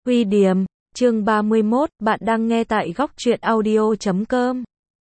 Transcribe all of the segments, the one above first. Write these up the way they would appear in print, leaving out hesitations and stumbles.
Huy Điềm, chương 31, bạn đang nghe tại góc truyện audio.com.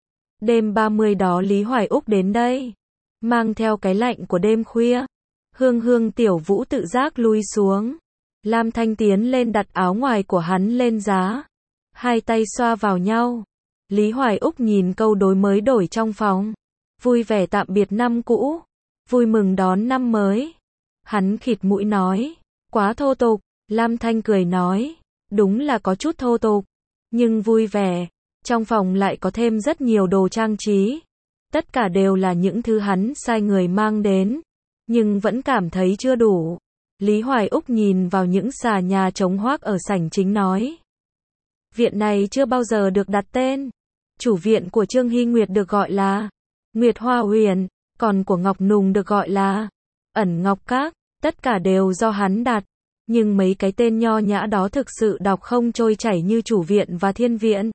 Đêm 30 đó Lý Hoài Úc đến đây, mang theo cái lạnh của đêm khuya. Hương Hương Tiểu Vũ tự giác lui xuống. Lam Thanh tiến lên đặt áo ngoài của hắn lên giá. Hai tay xoa vào nhau. Lý Hoài Úc nhìn câu đối mới đổi trong phòng. Vui vẻ tạm biệt năm cũ. Vui mừng đón năm mới. Hắn khịt mũi nói. Quá thô tục. Lam Thanh cười nói. Đúng là có chút thô tục. Nhưng vui vẻ. Trong phòng lại có thêm rất nhiều đồ trang trí. Tất cả đều là những thứ hắn sai người mang đến. Nhưng vẫn cảm thấy chưa đủ. Lý Hoài Úc nhìn vào những xà nhà trống hoác ở sảnh chính nói. Viện này chưa bao giờ được đặt tên. Chủ viện của Trương Hy Nguyệt được gọi là Nguyệt Hoa Huyền, còn của Ngọc Nùng được gọi là Ẩn Ngọc Các, tất cả đều do hắn đặt. Nhưng mấy cái tên nho nhã đó thực sự đọc không trôi chảy như chủ viện và thiên viện.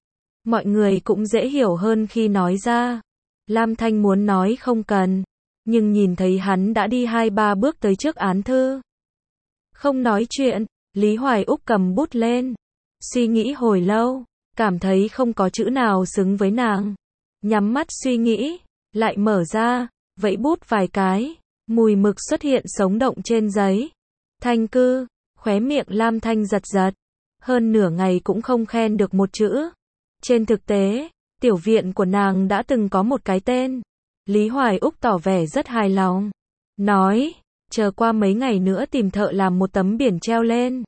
Mọi người cũng dễ hiểu hơn khi nói ra. Lam Thanh muốn nói không cần, nhưng nhìn thấy hắn đã đi 2-3 bước tới trước án thư. Không nói chuyện, Lý Hoài Úc cầm bút lên. Suy nghĩ hồi lâu, cảm thấy không có chữ nào xứng với nàng. Nhắm mắt suy nghĩ, lại mở ra, vẫy bút vài cái. Mùi mực xuất hiện sống động trên giấy. Thanh cư, khóe miệng Lam Thanh giật giật. Hơn nửa ngày cũng không khen được một chữ. Trên thực tế, tiểu viện của nàng đã từng có một cái tên. Lý Hoài Úc tỏ vẻ rất hài lòng. Nói, chờ qua mấy ngày nữa tìm thợ làm một tấm biển treo lên.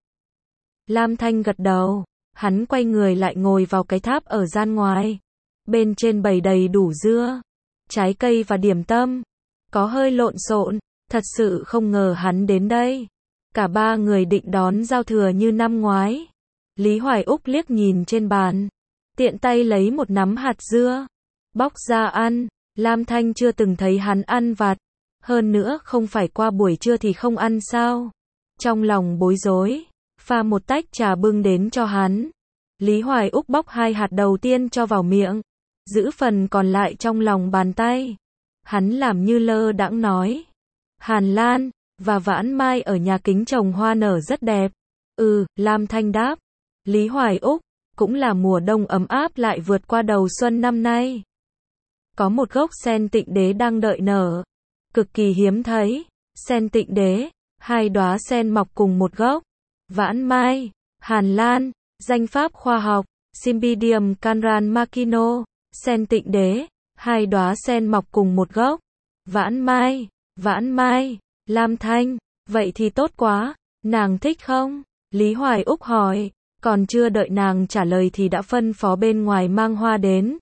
Lam Thanh gật đầu. Hắn quay người lại ngồi vào cái tháp ở gian ngoài. Bên trên bày đầy đủ dưa, trái cây và điểm tâm. Có hơi lộn xộn, thật sự không ngờ hắn đến đây. Cả ba người định đón giao thừa như năm ngoái. Lý Hoài Úc liếc nhìn trên bàn, tiện tay lấy một nắm hạt dưa, bóc ra ăn. Lam Thanh chưa từng thấy hắn ăn vặt. Hơn nữa không phải qua buổi trưa thì không ăn sao. Trong lòng bối rối, pha một tách trà bưng đến cho hắn. Lý Hoài Úc bóc 2 hạt đầu tiên cho vào miệng, giữ phần còn lại trong lòng bàn tay. Hắn làm như lơ đãng nói. Hàn Lan và Vãn Mai ở nhà kính trồng hoa nở rất đẹp. Lam Thanh đáp. Lý Hoài Úc, cũng là mùa đông ấm áp lại vượt qua đầu xuân năm nay. Có một gốc sen tịnh đế đang đợi nở. Cực kỳ hiếm thấy. Sen tịnh đế, 2 đóa sen mọc cùng một gốc. Vãn Mai, Hàn Lan, danh pháp khoa học, Cymbidium canran machino. Sen tịnh đế, 2 đóa sen mọc cùng một gốc. Vãn Mai, Lam Thanh, vậy thì tốt quá, nàng thích không? Lý Hoài Úc hỏi, còn chưa đợi nàng trả lời thì đã phân phó bên ngoài mang hoa đến.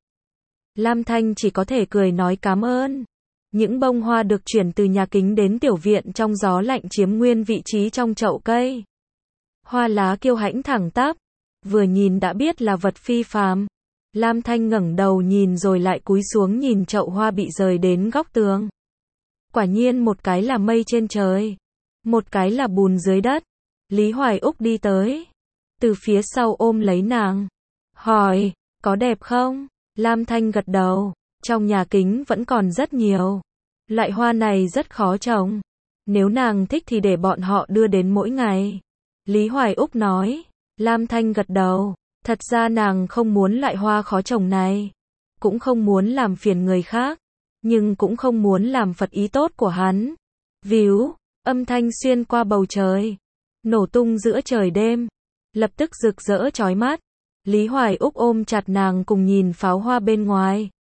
Lam Thanh chỉ có thể cười nói cảm ơn. Những bông hoa được chuyển từ nhà kính đến tiểu viện trong gió lạnh chiếm nguyên vị trí trong chậu cây. Hoa lá kiêu hãnh thẳng tắp, vừa nhìn đã biết là vật phi phàm. Lam Thanh ngẩng đầu nhìn rồi lại cúi xuống nhìn chậu hoa bị rời đến góc tường. Quả nhiên một cái là mây trên trời, một cái là bùn dưới đất. Lý Hoài Úc đi tới, từ phía sau ôm lấy nàng, hỏi, có đẹp không? Lam Thanh gật đầu, trong nhà kính vẫn còn rất nhiều. Loại hoa này rất khó trồng. Nếu nàng thích thì để bọn họ đưa đến mỗi ngày. Lý Hoài Úc nói. Lam Thanh gật đầu. Thật ra nàng không muốn loại hoa khó trồng này. Cũng không muốn làm phiền người khác. Nhưng cũng không muốn làm phật ý tốt của hắn. Víu, âm thanh xuyên qua bầu trời. Nổ tung giữa trời đêm. Lập tức rực rỡ chói mắt. Lý Hoài Úc ôm chặt nàng cùng nhìn pháo hoa bên ngoài.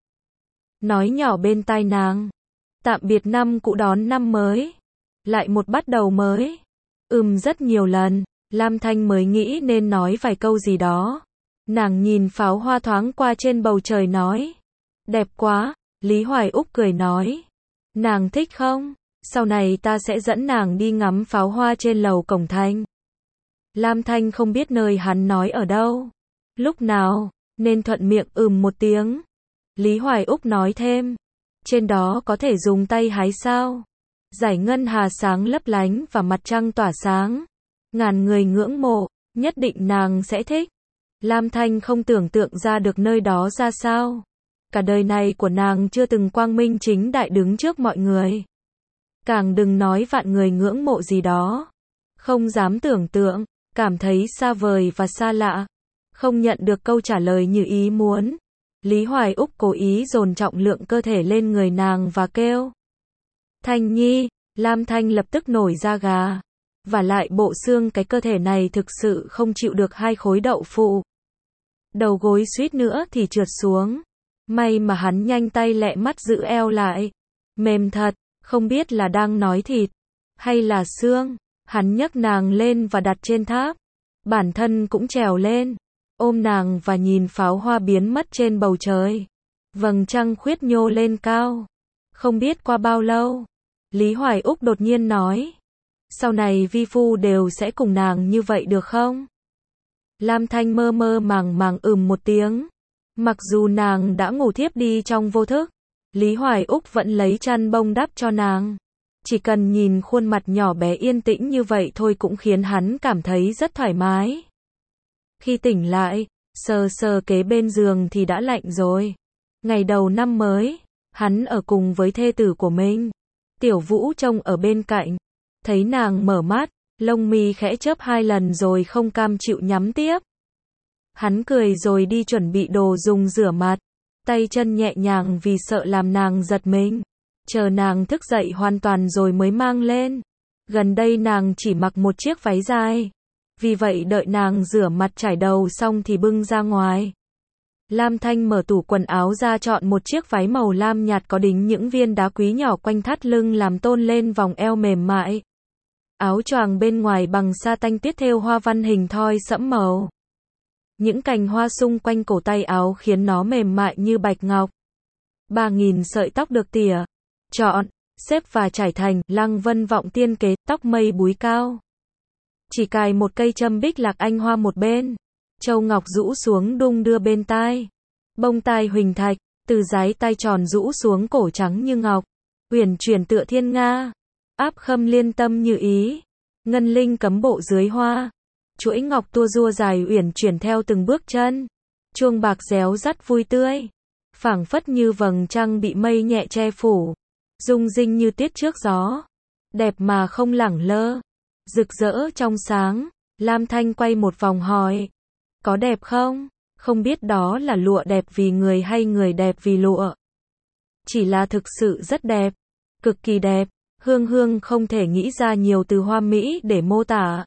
Nói nhỏ bên tai nàng. Tạm biệt năm cũ đón năm mới. Lại một bắt đầu mới. Rất nhiều lần. Lam Thanh mới nghĩ nên nói vài câu gì đó. Nàng nhìn pháo hoa thoáng qua trên bầu trời nói. Đẹp quá. Lý Hoài Úc cười nói. Nàng thích không? Sau này ta sẽ dẫn nàng đi ngắm pháo hoa trên lầu cổng thành. Lam Thanh không biết nơi hắn nói ở đâu, lúc nào, nên thuận miệng một tiếng. Lý Hoài Úc nói thêm. Trên đó có thể dùng tay hái sao? Dải ngân hà sáng lấp lánh và mặt trăng tỏa sáng. Ngàn người ngưỡng mộ, nhất định nàng sẽ thích. Lam Thanh không tưởng tượng ra được nơi đó ra sao. Cả đời này của nàng chưa từng quang minh chính đại đứng trước mọi người. Càng đừng nói vạn người ngưỡng mộ gì đó. Không dám tưởng tượng. cảm thấy xa vời và xa lạ. Không nhận được câu trả lời như ý muốn. Lý Hoài Úc cố ý dồn trọng lượng cơ thể lên người nàng và kêu. Thanh Nhi, Lam Thanh lập tức nổi da gà. Và lại bộ xương cái cơ thể này thực sự không chịu được 2 khối đậu phụ. Đầu gối suýt nữa thì trượt xuống. May mà hắn nhanh tay lẹ mắt giữ eo lại. Mềm thật, không biết là đang nói thịt hay là xương. Hắn nhấc nàng lên và đặt trên tháp. Bản thân cũng trèo lên, ôm nàng và nhìn pháo hoa biến mất trên bầu trời. Vầng trăng khuyết nhô lên cao. Không biết qua bao lâu, Lý Hoài Úc đột nhiên nói. Sau này vi phu đều sẽ cùng nàng như vậy được không? Lam Thanh mơ mơ màng một tiếng. Mặc dù nàng đã ngủ thiếp đi trong vô thức, Lý Hoài Úc vẫn lấy chăn bông đắp cho nàng. Chỉ cần nhìn khuôn mặt nhỏ bé yên tĩnh như vậy thôi cũng khiến hắn cảm thấy rất thoải mái. Khi tỉnh lại, sờ sờ kế bên giường thì đã lạnh rồi. Ngày đầu năm mới, hắn ở cùng với thê tử của mình. Tiểu Vũ trông ở bên cạnh, thấy nàng mở mắt, lông mi khẽ chớp 2 lần rồi không cam chịu nhắm tiếp. Hắn cười rồi đi chuẩn bị đồ dùng rửa mặt, tay chân nhẹ nhàng vì sợ làm nàng giật mình. Chờ nàng thức dậy hoàn toàn rồi mới mang lên. Gần đây nàng chỉ mặc một chiếc váy dài. Vì vậy đợi nàng rửa mặt chải đầu xong thì bưng ra ngoài. Lam Thanh mở tủ quần áo ra chọn một chiếc váy màu lam nhạt có đính những viên đá quý nhỏ quanh thắt lưng làm tôn lên vòng eo mềm mại. Áo choàng bên ngoài bằng sa tanh tiết thêu hoa văn hình thoi sẫm màu. Những cành hoa xung quanh cổ tay áo khiến nó mềm mại như bạch ngọc. 3.000 sợi tóc được tỉa, chọn, xếp và trải thành lăng vân vọng tiên kế, tóc mây búi cao. Chỉ cài một cây châm bích lạc anh hoa một bên. Châu ngọc rũ xuống đung đưa bên tai. Bông tai huỳnh thạch, từ dái tai tròn rũ xuống cổ trắng như ngọc. Uyển chuyển tựa thiên nga. Áp khâm liên tâm như ý. Ngân linh cấm bộ dưới hoa. Chuỗi ngọc tua rua dài uyển chuyển theo từng bước chân. Chuông bạc réo rắt vui tươi. Phảng phất như vầng trăng bị mây nhẹ che phủ. Rung rinh như tiết trước gió. Đẹp mà không lẳng lơ. Rực rỡ trong sáng. Lam Thanh quay một vòng hỏi. Có đẹp không? Không biết đó là lụa đẹp vì người hay người đẹp vì lụa. Chỉ là thực sự rất đẹp. Cực kỳ đẹp. Hương Hương không thể nghĩ ra nhiều từ hoa mỹ để mô tả.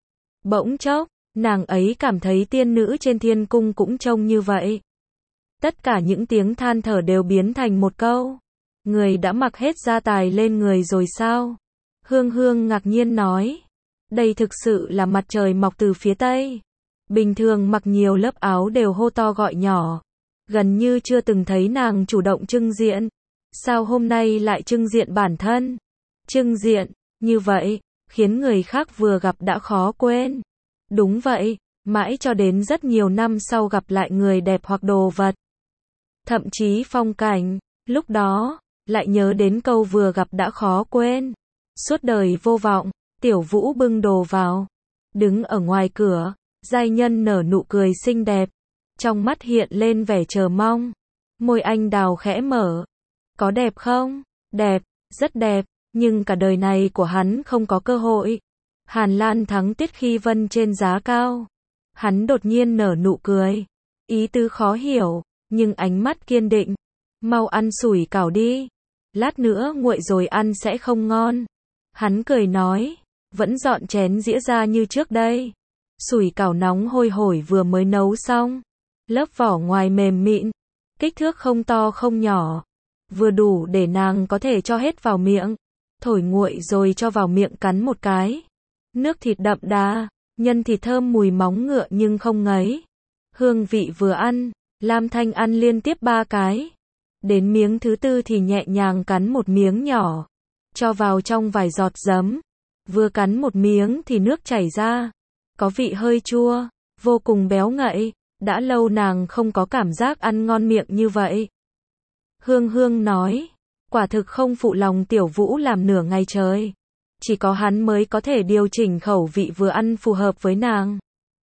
Bỗng chốc, nàng ấy cảm thấy tiên nữ trên thiên cung cũng trông như vậy. Tất cả những tiếng than thở đều biến thành một câu. Người đã mặc hết gia tài lên người rồi sao? Hương Hương ngạc nhiên nói. Đây thực sự là mặt trời mọc từ phía tây. Bình thường mặc nhiều lớp áo đều hô to gọi nhỏ. Gần như chưa từng thấy nàng chủ động trưng diện. Sao hôm nay lại trưng diện bản thân? Trưng diện, như vậy, khiến người khác vừa gặp đã khó quên. Đúng vậy, mãi cho đến rất nhiều năm sau gặp lại người đẹp hoặc đồ vật. Thậm chí phong cảnh, lúc đó, lại nhớ đến câu vừa gặp đã khó quên. Suốt đời vô vọng, Tiểu Vũ bưng đồ vào. Đứng ở ngoài cửa, giai nhân nở nụ cười xinh đẹp. Trong mắt hiện lên vẻ chờ mong. Môi anh đào khẽ mở. Có đẹp không? Đẹp, rất đẹp, nhưng cả đời này của hắn không có cơ hội. Hàn Lan thắng Tiết Khi Vân trên giá cao. Hắn đột nhiên nở nụ cười. Ý tứ khó hiểu, nhưng ánh mắt kiên định. Mau ăn sủi cảo đi. Lát nữa nguội rồi ăn sẽ không ngon. Hắn cười nói. Vẫn dọn chén dĩa ra như trước đây. Sủi cảo nóng hôi hổi vừa mới nấu xong. Lớp vỏ ngoài mềm mịn. Kích thước không to không nhỏ. Vừa đủ để nàng có thể cho hết vào miệng. Thổi nguội rồi cho vào miệng cắn một cái. Nước thịt đậm đà, nhân thịt thơm mùi móng ngựa nhưng không ngấy. Hương vị vừa ăn, Lam Thanh ăn liên tiếp 3 cái. Đến miếng thứ 4 thì nhẹ nhàng cắn một miếng nhỏ. Cho vào trong vài giọt giấm. Vừa cắn một miếng thì nước chảy ra. Có vị hơi chua, vô cùng béo ngậy. Đã lâu nàng không có cảm giác ăn ngon miệng như vậy. Hương Hương nói. Quả thực không phụ lòng Tiểu Vũ làm nửa ngày trời. Chỉ có hắn mới có thể điều chỉnh khẩu vị vừa ăn phù hợp với nàng.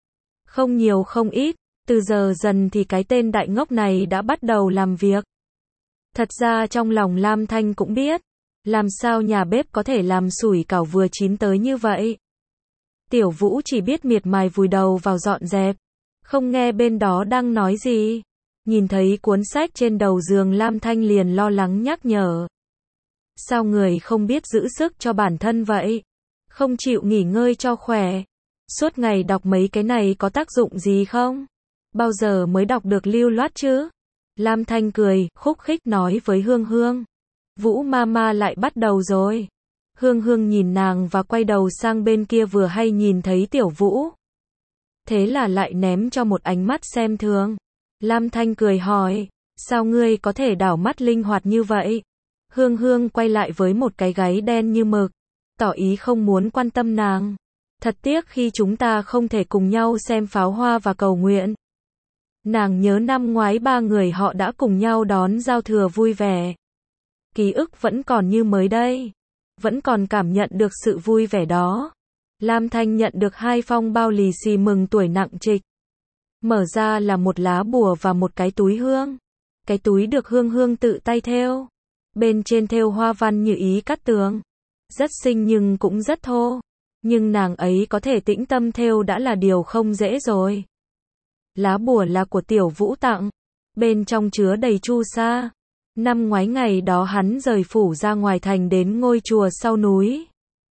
Không nhiều không ít, từ giờ dần thì cái tên đại ngốc này đã bắt đầu làm việc. Thật ra trong lòng Lam Thanh cũng biết, làm sao nhà bếp có thể làm sủi cảo vừa chín tới như vậy. Tiểu Vũ chỉ biết miệt mài vùi đầu vào dọn dẹp, không nghe bên đó đang nói gì. Nhìn thấy cuốn sách trên đầu giường, Lam Thanh liền lo lắng nhắc nhở. Sao người không biết giữ sức cho bản thân vậy? Không chịu nghỉ ngơi cho khỏe. Suốt ngày đọc mấy cái này có tác dụng gì không? Bao giờ mới đọc được lưu loát chứ? Lam Thanh cười, khúc khích nói với Hương Hương. Vũ mama lại bắt đầu rồi. Hương Hương nhìn nàng và quay đầu sang bên kia, vừa hay nhìn thấy Tiểu Vũ. Thế là lại ném cho một ánh mắt xem thường. Lam Thanh cười hỏi, sao ngươi có thể đảo mắt linh hoạt như vậy? Hương Hương quay lại với một cái gáy đen như mực, tỏ ý không muốn quan tâm nàng. Thật tiếc khi chúng ta không thể cùng nhau xem pháo hoa và cầu nguyện. Nàng nhớ năm ngoái ba người họ đã cùng nhau đón giao thừa vui vẻ. Ký ức vẫn còn như mới đây. Vẫn còn cảm nhận được sự vui vẻ đó. Lam Thanh nhận được 2 phong bao lì xì mừng tuổi nặng trịch. Mở ra là một lá bùa và một cái túi hương. Cái túi được Hương Hương tự tay thêu. Bên trên thêu hoa văn như ý cắt tường. Rất xinh nhưng cũng rất thô. Nhưng nàng ấy có thể tĩnh tâm thêu đã là điều không dễ rồi. Lá bùa là của Tiểu Vũ tặng. Bên trong chứa đầy chu sa. Năm ngoái ngày đó hắn rời phủ ra ngoài thành đến ngôi chùa sau núi.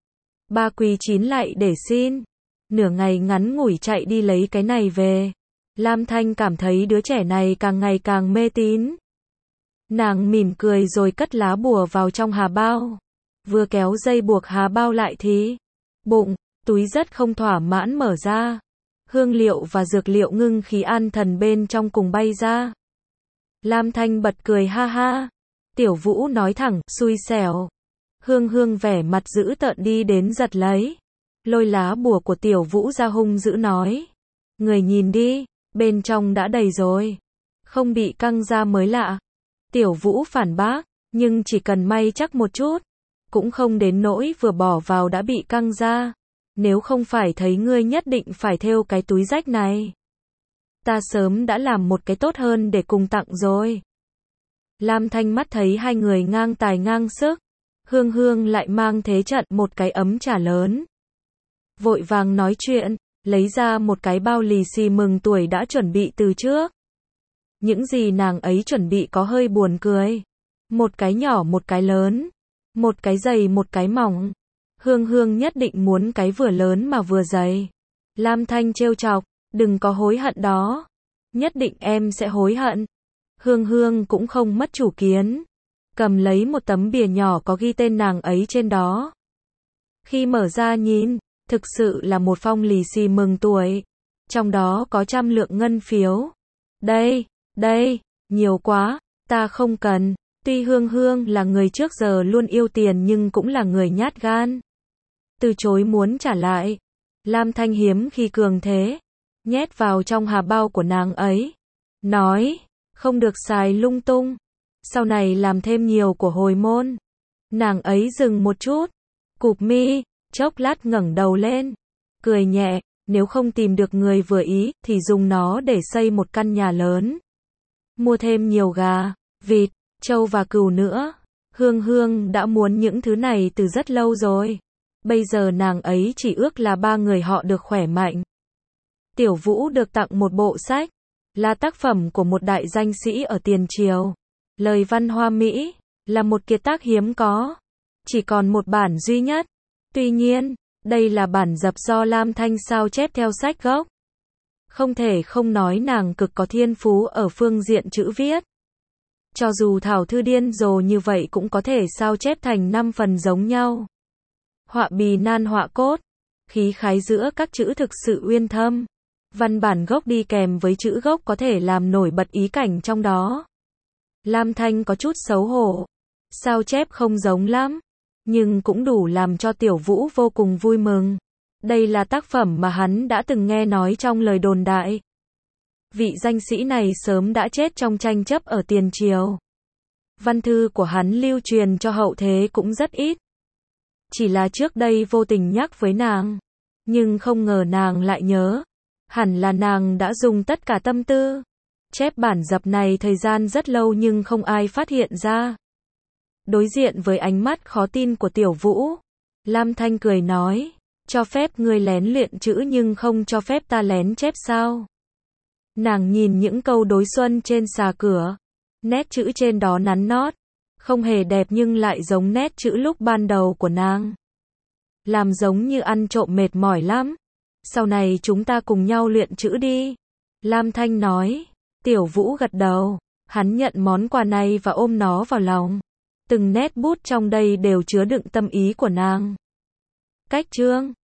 Ba Quý 9 lại để xin. Nửa ngày ngắn ngủi chạy đi lấy cái này về. Lam Thanh cảm thấy đứa trẻ này càng ngày càng mê tín. Nàng mỉm cười rồi cất lá bùa vào trong hà bao. Vừa kéo dây buộc hà bao lại thì bụng, túi rất không thỏa mãn mở ra. Hương liệu và dược liệu ngưng khí an thần bên trong cùng bay ra. Lam Thanh bật cười ha ha. Tiểu Vũ nói thẳng, xui xẻo. Hương Hương vẻ mặt dữ tợn đi đến giật lấy. Lôi lá bùa của Tiểu Vũ ra hung dữ nói. Người nhìn đi, bên trong đã đầy rồi. Không bị căng ra mới lạ. Tiểu Vũ phản bác, nhưng chỉ cần may chắc một chút. Cũng không đến nỗi vừa bỏ vào đã bị căng ra. Nếu không phải thấy ngươi nhất định phải thêu cái túi rách này. Ta sớm đã làm một cái tốt hơn để cùng tặng rồi. Lam Thanh mắt thấy hai người ngang tài ngang sức. Hương Hương lại mang thế trận một cái ấm trà lớn. Vội vàng nói chuyện, lấy ra một cái bao lì xì mừng tuổi đã chuẩn bị từ trước. Những gì nàng ấy chuẩn bị có hơi buồn cười. Một cái nhỏ một cái lớn. Một cái dày một cái mỏng. Hương Hương nhất định muốn cái vừa lớn mà vừa dày. Lam Thanh trêu chọc, đừng có hối hận đó. Nhất định em sẽ hối hận. Hương Hương cũng không mất chủ kiến. Cầm lấy một tấm bìa nhỏ có ghi tên nàng ấy trên đó. Khi mở ra nhìn, thực sự là một phong lì xì mừng tuổi. Trong đó có 100 lượng ngân phiếu. Đây, nhiều quá, ta không cần. Tuy Hương Hương là người trước giờ luôn yêu tiền nhưng cũng là người nhát gan. Từ chối muốn trả lại. Lam Thanh hiếm khi cường thế. Nhét vào trong hà bao của nàng ấy. Nói, không được xài lung tung. Sau này làm thêm nhiều của hồi môn. Nàng ấy dừng một chút. Cụp mi, chốc lát ngẩng đầu lên. Cười nhẹ, nếu không tìm được người vừa ý thì dùng nó để xây một căn nhà lớn. Mua thêm nhiều gà, vịt, trâu và cừu nữa. Hương Hương đã muốn những thứ này từ rất lâu rồi. Bây giờ nàng ấy chỉ ước là ba người họ được khỏe mạnh. Tiểu Vũ được tặng một bộ sách. Là tác phẩm của một đại danh sĩ ở tiền triều. Lời văn hoa mỹ. Là một kiệt tác hiếm có. Chỉ còn một bản duy nhất. Tuy nhiên, đây là bản dập do Lam Thanh sao chép theo sách gốc. Không thể không nói nàng cực có thiên phú ở phương diện chữ viết. Cho dù thảo thư điên rồ như vậy cũng có thể sao chép thành 5 phần giống nhau. Họa bì nan họa cốt. Khí khái giữa các chữ thực sự uyên thâm. Văn bản gốc đi kèm với chữ gốc có thể làm nổi bật ý cảnh trong đó. Lam Thanh có chút xấu hổ. Sao chép không giống lắm. Nhưng cũng đủ làm cho Tiểu Vũ vô cùng vui mừng. Đây là tác phẩm mà hắn đã từng nghe nói trong lời đồn đại. Vị danh sĩ này sớm đã chết trong tranh chấp ở tiền triều. Văn thư của hắn lưu truyền cho hậu thế cũng rất ít. Chỉ là trước đây vô tình nhắc với nàng. Nhưng không ngờ nàng lại nhớ. Hẳn là nàng đã dùng tất cả tâm tư. Chép bản dập này thời gian rất lâu nhưng không ai phát hiện ra. Đối diện với ánh mắt khó tin của Tiểu Vũ. Lam Thanh cười nói. Cho phép ngươi lén luyện chữ nhưng không cho phép ta lén chép sao? Nàng nhìn những câu đối xuân trên xà cửa. Nét chữ trên đó nắn nót. Không hề đẹp nhưng lại giống nét chữ lúc ban đầu của nàng. Làm giống như ăn trộm mệt mỏi lắm. Sau này chúng ta cùng nhau luyện chữ đi. Lam Thanh nói. Tiểu Vũ gật đầu. Hắn nhận món quà này và ôm nó vào lòng. Từng nét bút trong đây đều chứa đựng tâm ý của nàng. Cách chương